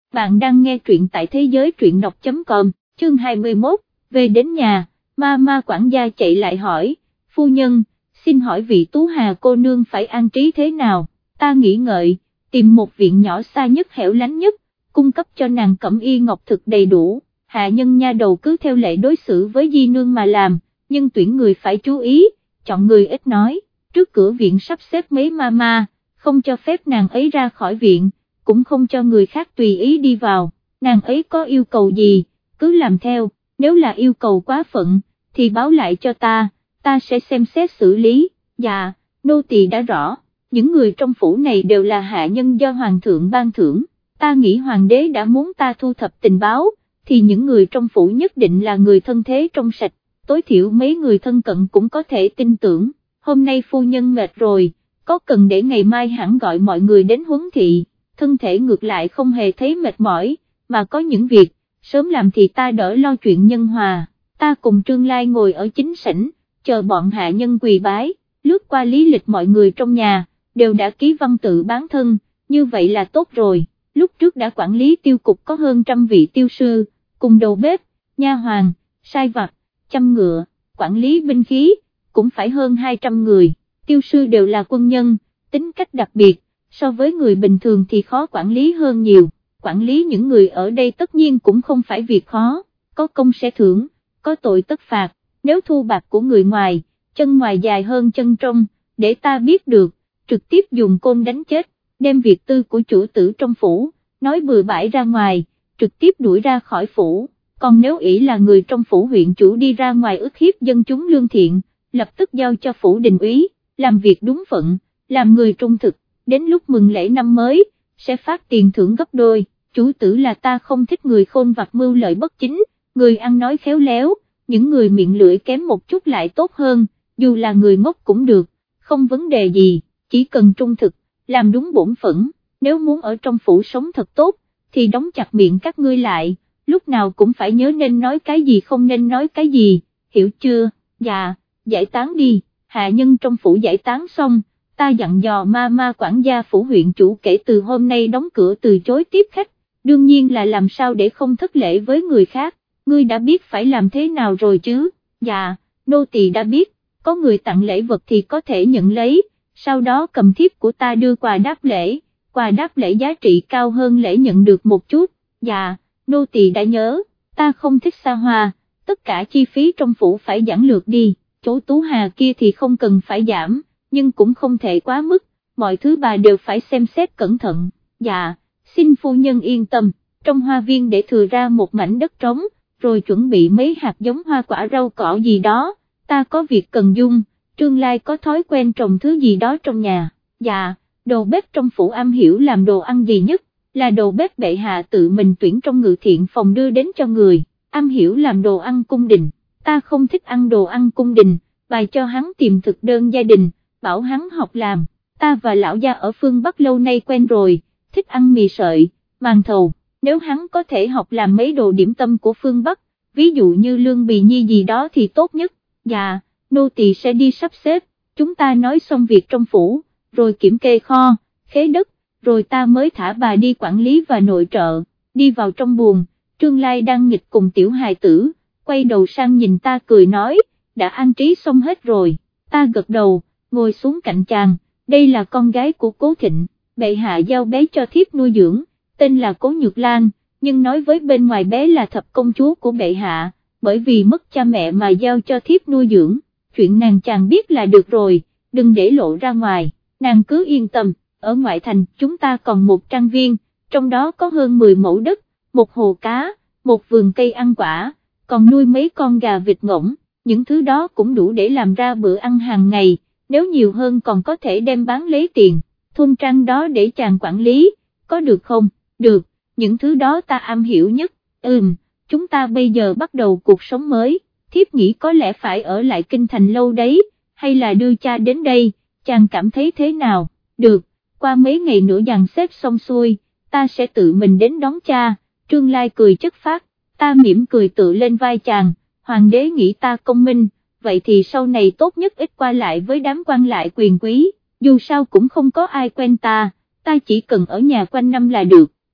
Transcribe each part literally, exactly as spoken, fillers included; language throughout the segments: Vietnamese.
bạn đang nghe truyện tại thế giới truyện đọc chấm com, chương hai mươi mốt, về đến nhà, ma ma quản gia chạy lại hỏi, phu nhân, xin hỏi vị Tú Hà cô nương phải an trí thế nào, ta nghĩ ngợi, tìm một viện nhỏ xa nhất hẻo lánh nhất, cung cấp cho nàng cẩm y ngọc thực đầy đủ, hạ nhân nha đầu cứ theo lệ đối xử với di nương mà làm, nhưng tuyển người phải chú ý, chọn người ít nói, trước cửa viện sắp xếp mấy ma ma, không cho phép nàng ấy ra khỏi viện, cũng không cho người khác tùy ý đi vào, nàng ấy có yêu cầu gì, cứ làm theo, nếu là yêu cầu quá phận, thì báo lại cho ta, ta sẽ xem xét xử lý, dạ, nô tỳ đã rõ, những người trong phủ này đều là hạ nhân do hoàng thượng ban thưởng, ta nghĩ hoàng đế đã muốn ta thu thập tình báo, thì những người trong phủ nhất định là người thân thế trong sạch, tối thiểu mấy người thân cận cũng có thể tin tưởng, hôm nay phu nhân mệt rồi, có cần để ngày mai hẳn gọi mọi người đến huấn thị, thân thể ngược lại không hề thấy mệt mỏi, mà có những việc, sớm làm thì ta đỡ lo chuyện nhân hòa, ta cùng Trương Lai ngồi ở chính sảnh, chờ bọn hạ nhân quỳ bái, lướt qua lý lịch mọi người trong nhà, đều đã ký văn tự bán thân, như vậy là tốt rồi, lúc trước đã quản lý tiêu cục có hơn trăm vị tiêu sư, cùng đầu bếp, nha hoàn, sai vặt, chăm ngựa, quản lý binh khí, cũng phải hơn hai trăm người, tiêu sư đều là quân nhân, tính cách đặc biệt, so với người bình thường thì khó quản lý hơn nhiều, quản lý những người ở đây tất nhiên cũng không phải việc khó, có công sẽ thưởng, có tội tất phạt, nếu thu bạc của người ngoài, chân ngoài dài hơn chân trong, để ta biết được, trực tiếp dùng côn đánh chết, đem việc tư của chủ tử trong phủ, nói bừa bãi ra ngoài, trực tiếp đuổi ra khỏi phủ, còn nếu ỷ là người trong phủ huyện chủ đi ra ngoài ức hiếp dân chúng lương thiện, lập tức giao cho phủ đình úy, làm việc đúng phận, làm người trung thực, đến lúc mừng lễ năm mới, sẽ phát tiền thưởng gấp đôi, chủ tử là ta không thích người khôn vặt mưu lợi bất chính, người ăn nói khéo léo, những người miệng lưỡi kém một chút lại tốt hơn, dù là người ngốc cũng được, không vấn đề gì, chỉ cần trung thực, làm đúng bổn phận, nếu muốn ở trong phủ sống thật tốt, thì đóng chặt miệng các ngươi lại, lúc nào cũng phải nhớ nên nói cái gì không nên nói cái gì, hiểu chưa, dạ, giải tán đi, hạ nhân trong phủ giải tán xong, ta dặn dò ma ma quản gia phủ huyện chủ kể từ hôm nay đóng cửa từ chối tiếp khách, đương nhiên là làm sao để không thất lễ với người khác, ngươi đã biết phải làm thế nào rồi chứ, dạ, nô tỳ đã biết, có người tặng lễ vật thì có thể nhận lấy, sau đó cầm thiếp của ta đưa quà đáp lễ, quà đáp lễ giá trị cao hơn lễ nhận được một chút, dạ, nô tỳ đã nhớ, ta không thích xa hoa, tất cả chi phí trong phủ phải giản lược đi, chỗ Tú Hà kia thì không cần phải giảm, nhưng cũng không thể quá mức, mọi thứ bà đều phải xem xét cẩn thận, dạ, xin phu nhân yên tâm, trong hoa viên để thừa ra một mảnh đất trống, rồi chuẩn bị mấy hạt giống hoa quả rau cỏ gì đó, ta có việc cần dung, Trương Lai có thói quen trồng thứ gì đó trong nhà, dạ, đầu bếp trong phủ am hiểu làm đồ ăn gì nhất, là đầu bếp bệ hạ tự mình tuyển trong ngự thiện phòng đưa đến cho người, am hiểu làm đồ ăn cung đình, ta không thích ăn đồ ăn cung đình, bài cho hắn tìm thực đơn gia đình, bảo hắn học làm, ta và lão gia ở phương Bắc lâu nay quen rồi, thích ăn mì sợi, màn thầu, nếu hắn có thể học làm mấy đồ điểm tâm của phương Bắc, ví dụ như lương bì nhi gì đó thì tốt nhất, dạ, nô tỳ sẽ đi sắp xếp, chúng ta nói xong việc trong phủ, rồi kiểm kê kho, khế đất, rồi ta mới thả bà đi quản lý và nội trợ, đi vào trong buồng, Trương Lai đang nghịch cùng tiểu hài tử, quay đầu sang nhìn ta cười nói, đã an trí xong hết rồi, ta gật đầu, ngồi xuống cạnh chàng, đây là con gái của Cố Thịnh, bệ hạ giao bé cho thiếp nuôi dưỡng, tên là Cố Nhược Lan, nhưng nói với bên ngoài bé là thập công chúa của bệ hạ, bởi vì mất cha mẹ mà giao cho thiếp nuôi dưỡng, chuyện nàng chàng biết là được rồi, đừng để lộ ra ngoài, nàng cứ yên tâm, ở ngoại thành chúng ta còn một trang viên, trong đó có hơn mười mẫu đất, một hồ cá, một vườn cây ăn quả, còn nuôi mấy con gà vịt ngỗng, những thứ đó cũng đủ để làm ra bữa ăn hàng ngày, nếu nhiều hơn còn có thể đem bán lấy tiền, thôn trang đó để chàng quản lý, có được không? Được, những thứ đó ta am hiểu nhất, ừm, chúng ta bây giờ bắt đầu cuộc sống mới, thiếp nghĩ có lẽ phải ở lại kinh thành lâu đấy, hay là đưa cha đến đây, chàng cảm thấy thế nào? Được, qua mấy ngày nữa dàn xếp xong xuôi, ta sẽ tự mình đến đón cha, Trương Lai cười chất phác, ta mỉm cười tự lên vai chàng, hoàng đế nghĩ ta công minh, vậy thì sau này tốt nhất ít qua lại với đám quan lại quyền quý, dù sao cũng không có ai quen ta, ta chỉ cần ở nhà quanh năm là được,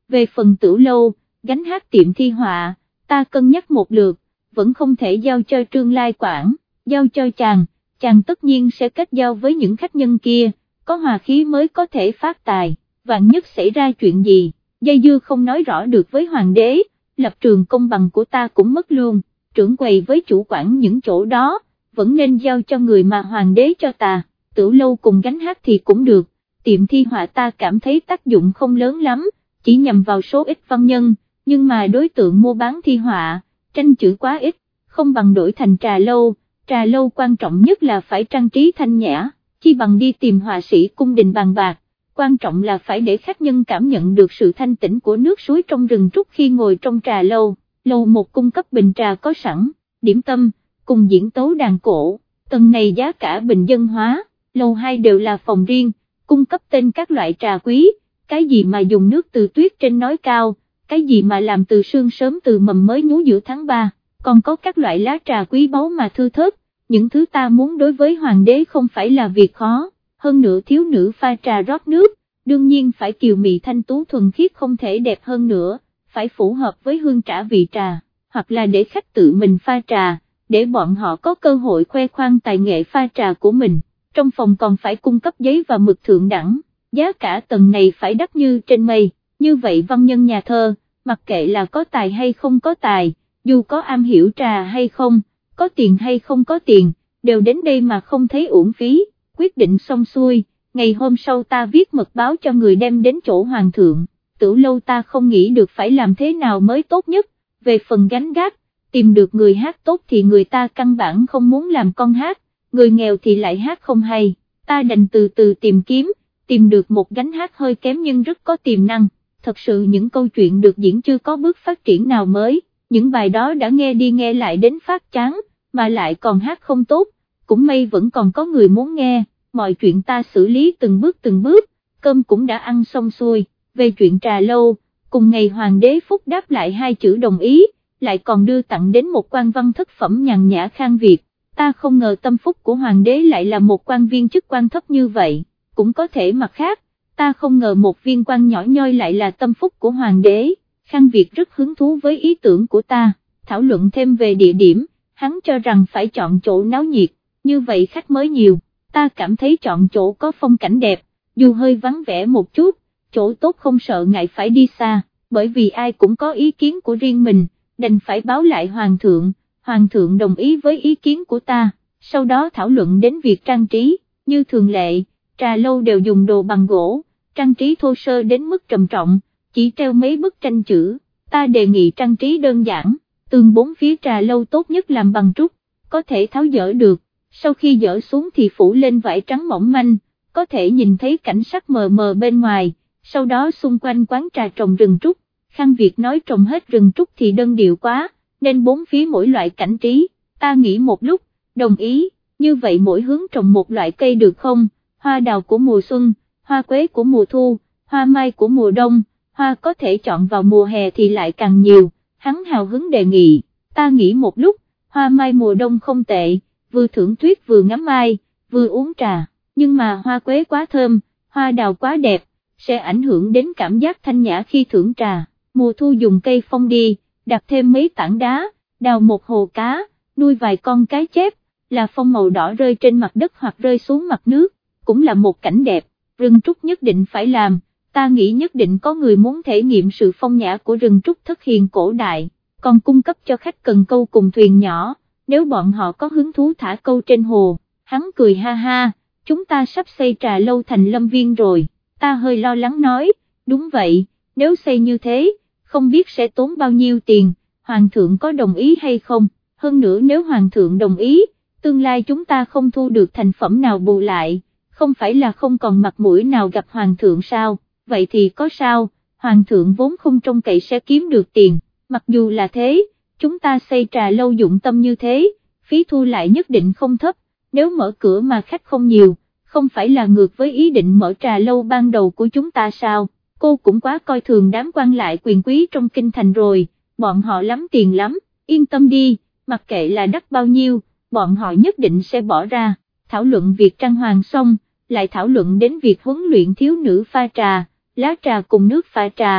về phần Tửu Lâu, gánh hát tiệm thi họa, ta cân nhắc một lượt, vẫn không thể giao cho Trương Lai quản, giao cho chàng, chàng tất nhiên sẽ kết giao với những khách nhân kia, có hòa khí mới có thể phát tài, vạn nhất xảy ra chuyện gì, dây dưa không nói rõ được với hoàng đế, lập trường công bằng của ta cũng mất luôn, trưởng quầy với chủ quản những chỗ đó, vẫn nên giao cho người mà hoàng đế cho ta, Tửu Lâu cùng gánh hát thì cũng được, tiệm thi họa ta cảm thấy tác dụng không lớn lắm, chỉ nhằm vào số ít văn nhân, nhưng mà đối tượng mua bán thi họa, tranh chữ quá ít, không bằng đổi thành trà lâu, trà lâu quan trọng nhất là phải trang trí thanh nhã, chi bằng đi tìm họa sĩ cung đình bàn bạc, quan trọng là phải để khách nhân cảm nhận được sự thanh tĩnh của nước suối trong rừng trúc khi ngồi trong trà lâu, lầu một cung cấp bình trà có sẵn, điểm tâm, cùng diễn tấu đàn cổ, tầng này giá cả bình dân hóa, lầu hai đều là phòng riêng, cung cấp tên các loại trà quý, cái gì mà dùng nước từ tuyết trên núi cao, cái gì mà làm từ sương sớm từ mầm mới nhú giữa tháng ba, còn có các loại lá trà quý báu mà thư thớt, những thứ ta muốn đối với hoàng đế không phải là việc khó, hơn nữa thiếu nữ pha trà rót nước, đương nhiên phải kiều mị thanh tú thuần khiết không thể đẹp hơn nữa, phải phù hợp với hương trà vị trà, hoặc là để khách tự mình pha trà, để bọn họ có cơ hội khoe khoang tài nghệ pha trà của mình, trong phòng còn phải cung cấp giấy và mực thượng đẳng, giá cả tầng này phải đắt như trên mây, như vậy văn nhân nhà thơ, mặc kệ là có tài hay không có tài, dù có am hiểu trà hay không, có tiền hay không có tiền, đều đến đây mà không thấy uổng phí, quyết định xong xuôi, ngày hôm sau ta viết mật báo cho người đem đến chỗ hoàng thượng, Tửu Lâu ta không nghĩ được phải làm thế nào mới tốt nhất, về phần gánh gác, tìm được người hát tốt thì người ta căn bản không muốn làm con hát, người nghèo thì lại hát không hay, ta đành từ từ tìm kiếm, tìm được một gánh hát hơi kém nhưng rất có tiềm năng, thật sự những câu chuyện được diễn chưa có bước phát triển nào mới, những bài đó đã nghe đi nghe lại đến phát chán, mà lại còn hát không tốt, cũng may vẫn còn có người muốn nghe, mọi chuyện ta xử lý từng bước từng bước, cơm cũng đã ăn xong xuôi, về chuyện trà lâu, cùng ngày hoàng đế phúc đáp lại hai chữ đồng ý, lại còn đưa tặng đến một quan văn thất phẩm nhàn nhã Khang Việt, ta không ngờ tâm phúc của hoàng đế lại là một quan viên chức quan thấp như vậy, cũng có thể mặt khác, ta không ngờ một viên quan nhỏ nhoi lại là tâm phúc của hoàng đế, Khang Việt rất hứng thú với ý tưởng của ta, thảo luận thêm về địa điểm, hắn cho rằng phải chọn chỗ náo nhiệt, như vậy khách mới nhiều, ta cảm thấy chọn chỗ có phong cảnh đẹp, dù hơi vắng vẻ một chút, chỗ tốt không sợ ngại phải đi xa, bởi vì ai cũng có ý kiến của riêng mình, đành phải báo lại hoàng thượng, hoàng thượng đồng ý với ý kiến của ta, sau đó thảo luận đến việc trang trí, như thường lệ, trà lâu đều dùng đồ bằng gỗ, trang trí thô sơ đến mức trầm trọng, chỉ treo mấy bức tranh chữ, ta đề nghị trang trí đơn giản, tường bốn phía trà lâu tốt nhất làm bằng trúc, có thể tháo dỡ được, sau khi dỡ xuống thì phủ lên vải trắng mỏng manh, có thể nhìn thấy cảnh sắc mờ mờ bên ngoài, sau đó xung quanh quán trà trồng rừng trúc, Khang Việt nói trồng hết rừng trúc thì đơn điệu quá, nên bốn phía mỗi loại cảnh trí, ta nghĩ một lúc, đồng ý, như vậy mỗi hướng trồng một loại cây được không, hoa đào của mùa xuân, hoa quế của mùa thu, hoa mai của mùa đông, hoa có thể chọn vào mùa hè thì lại càng nhiều, hắn hào hứng đề nghị, ta nghĩ một lúc, hoa mai mùa đông không tệ, vừa thưởng tuyết vừa ngắm mai, vừa uống trà, nhưng mà hoa quế quá thơm, hoa đào quá đẹp, sẽ ảnh hưởng đến cảm giác thanh nhã khi thưởng trà, mùa thu dùng cây phong đi, đặt thêm mấy tảng đá, đào một hồ cá, nuôi vài con cá chép, là phong màu đỏ rơi trên mặt đất hoặc rơi xuống mặt nước, cũng là một cảnh đẹp, rừng trúc nhất định phải làm, ta nghĩ nhất định có người muốn thể nghiệm sự phong nhã của rừng trúc thất hiền cổ đại, còn cung cấp cho khách cần câu cùng thuyền nhỏ, nếu bọn họ có hứng thú thả câu trên hồ, hắn cười ha ha, chúng ta sắp xây trà lâu thành lâm viên rồi, ta hơi lo lắng nói, đúng vậy, nếu xây như thế, không biết sẽ tốn bao nhiêu tiền, hoàng thượng có đồng ý hay không, hơn nữa nếu hoàng thượng đồng ý, tương lai chúng ta không thu được thành phẩm nào bù lại, không phải là không còn mặt mũi nào gặp hoàng thượng sao, vậy thì có sao, hoàng thượng vốn không trông cậy sẽ kiếm được tiền, mặc dù là thế, chúng ta xây trà lâu dụng tâm như thế, phí thu lại nhất định không thấp, nếu mở cửa mà khách không nhiều, không phải là ngược với ý định mở trà lâu ban đầu của chúng ta sao, cô cũng quá coi thường đám quan lại quyền quý trong kinh thành rồi, bọn họ lắm tiền lắm, yên tâm đi, mặc kệ là đắt bao nhiêu, bọn họ nhất định sẽ bỏ ra, thảo luận việc trang hoàng xong, lại thảo luận đến việc huấn luyện thiếu nữ pha trà, lá trà cùng nước pha trà,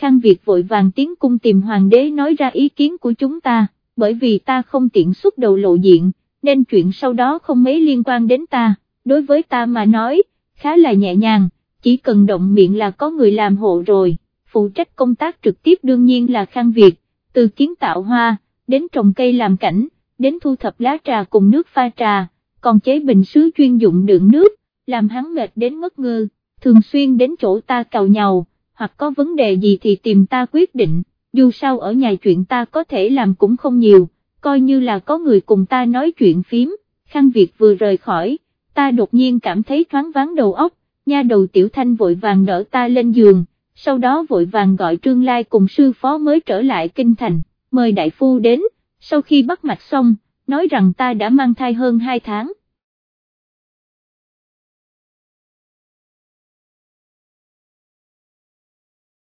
Khang Việt vội vàng tiến cung tìm hoàng đế nói ra ý kiến của chúng ta, bởi vì ta không tiện xuất đầu lộ diện, nên chuyện sau đó không mấy liên quan đến ta, đối với ta mà nói, khá là nhẹ nhàng, chỉ cần động miệng là có người làm hộ rồi, phụ trách công tác trực tiếp đương nhiên là Khang Việt, từ kiến tạo hoa, đến trồng cây làm cảnh, đến thu thập lá trà cùng nước pha trà, còn chế bình sứ chuyên dụng đựng nước, làm hắn mệt đến ngất ngơ, thường xuyên đến chỗ ta càu nhàu, hoặc có vấn đề gì thì tìm ta quyết định, dù sao ở nhà chuyện ta có thể làm cũng không nhiều, coi như là có người cùng ta nói chuyện phím. Khang Việt vừa rời khỏi, ta đột nhiên cảm thấy thoáng váng đầu óc, nha đầu Tiểu Thanh vội vàng đỡ ta lên giường, sau đó vội vàng gọi Trương Lai cùng sư phó mới trở lại kinh thành, mời đại phu đến, sau khi bắt mạch xong, nói rằng ta đã mang thai hơn hai tháng.